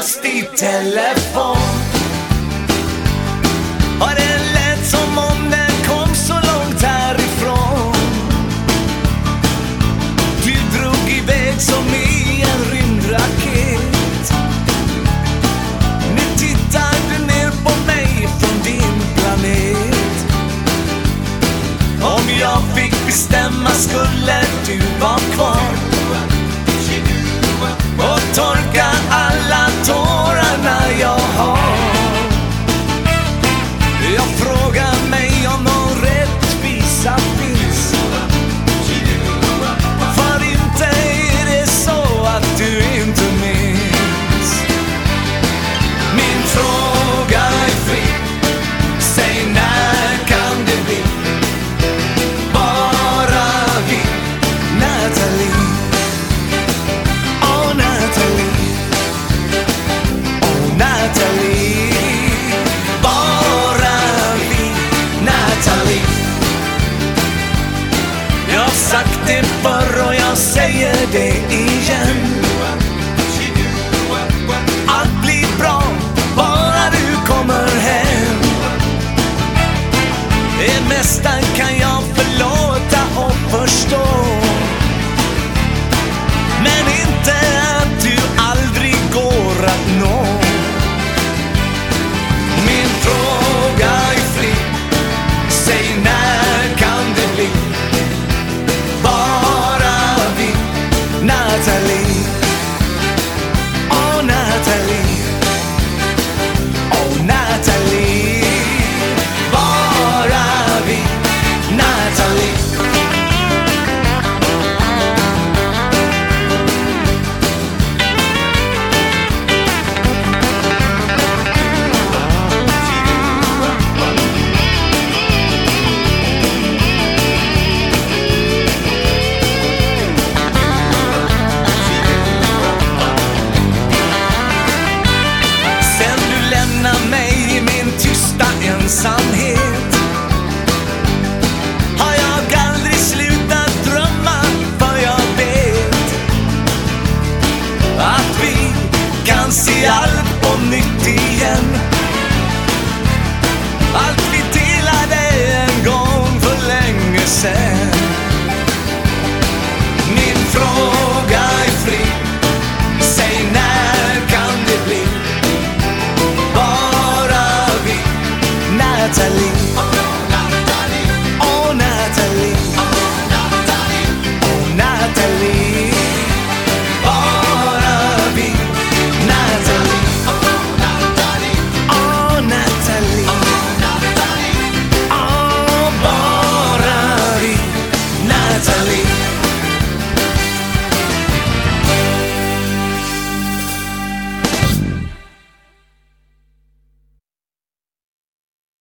röst i telefon. Och det lät som om den kom så långt härifrån. Du drog iväg som i en rymdraket. Nu tittar du ner på mig från din planet. Om jag fick bestämma skulle du vara kvar och torka alla tårarna jag har. Jag frågar mig om någon rättvisa finns. För inte är det så att du inte minns. Min fråga är fri. Säg när kan det bli? Bara vi, Nathalie. Åh Nathalie. Åh Nathalie. Bara vi, Nathalie. Jag har sagt det förr och jag säger det igen. Allt blir bra, bara du kommer hem. Det mesta kan jag förlåta.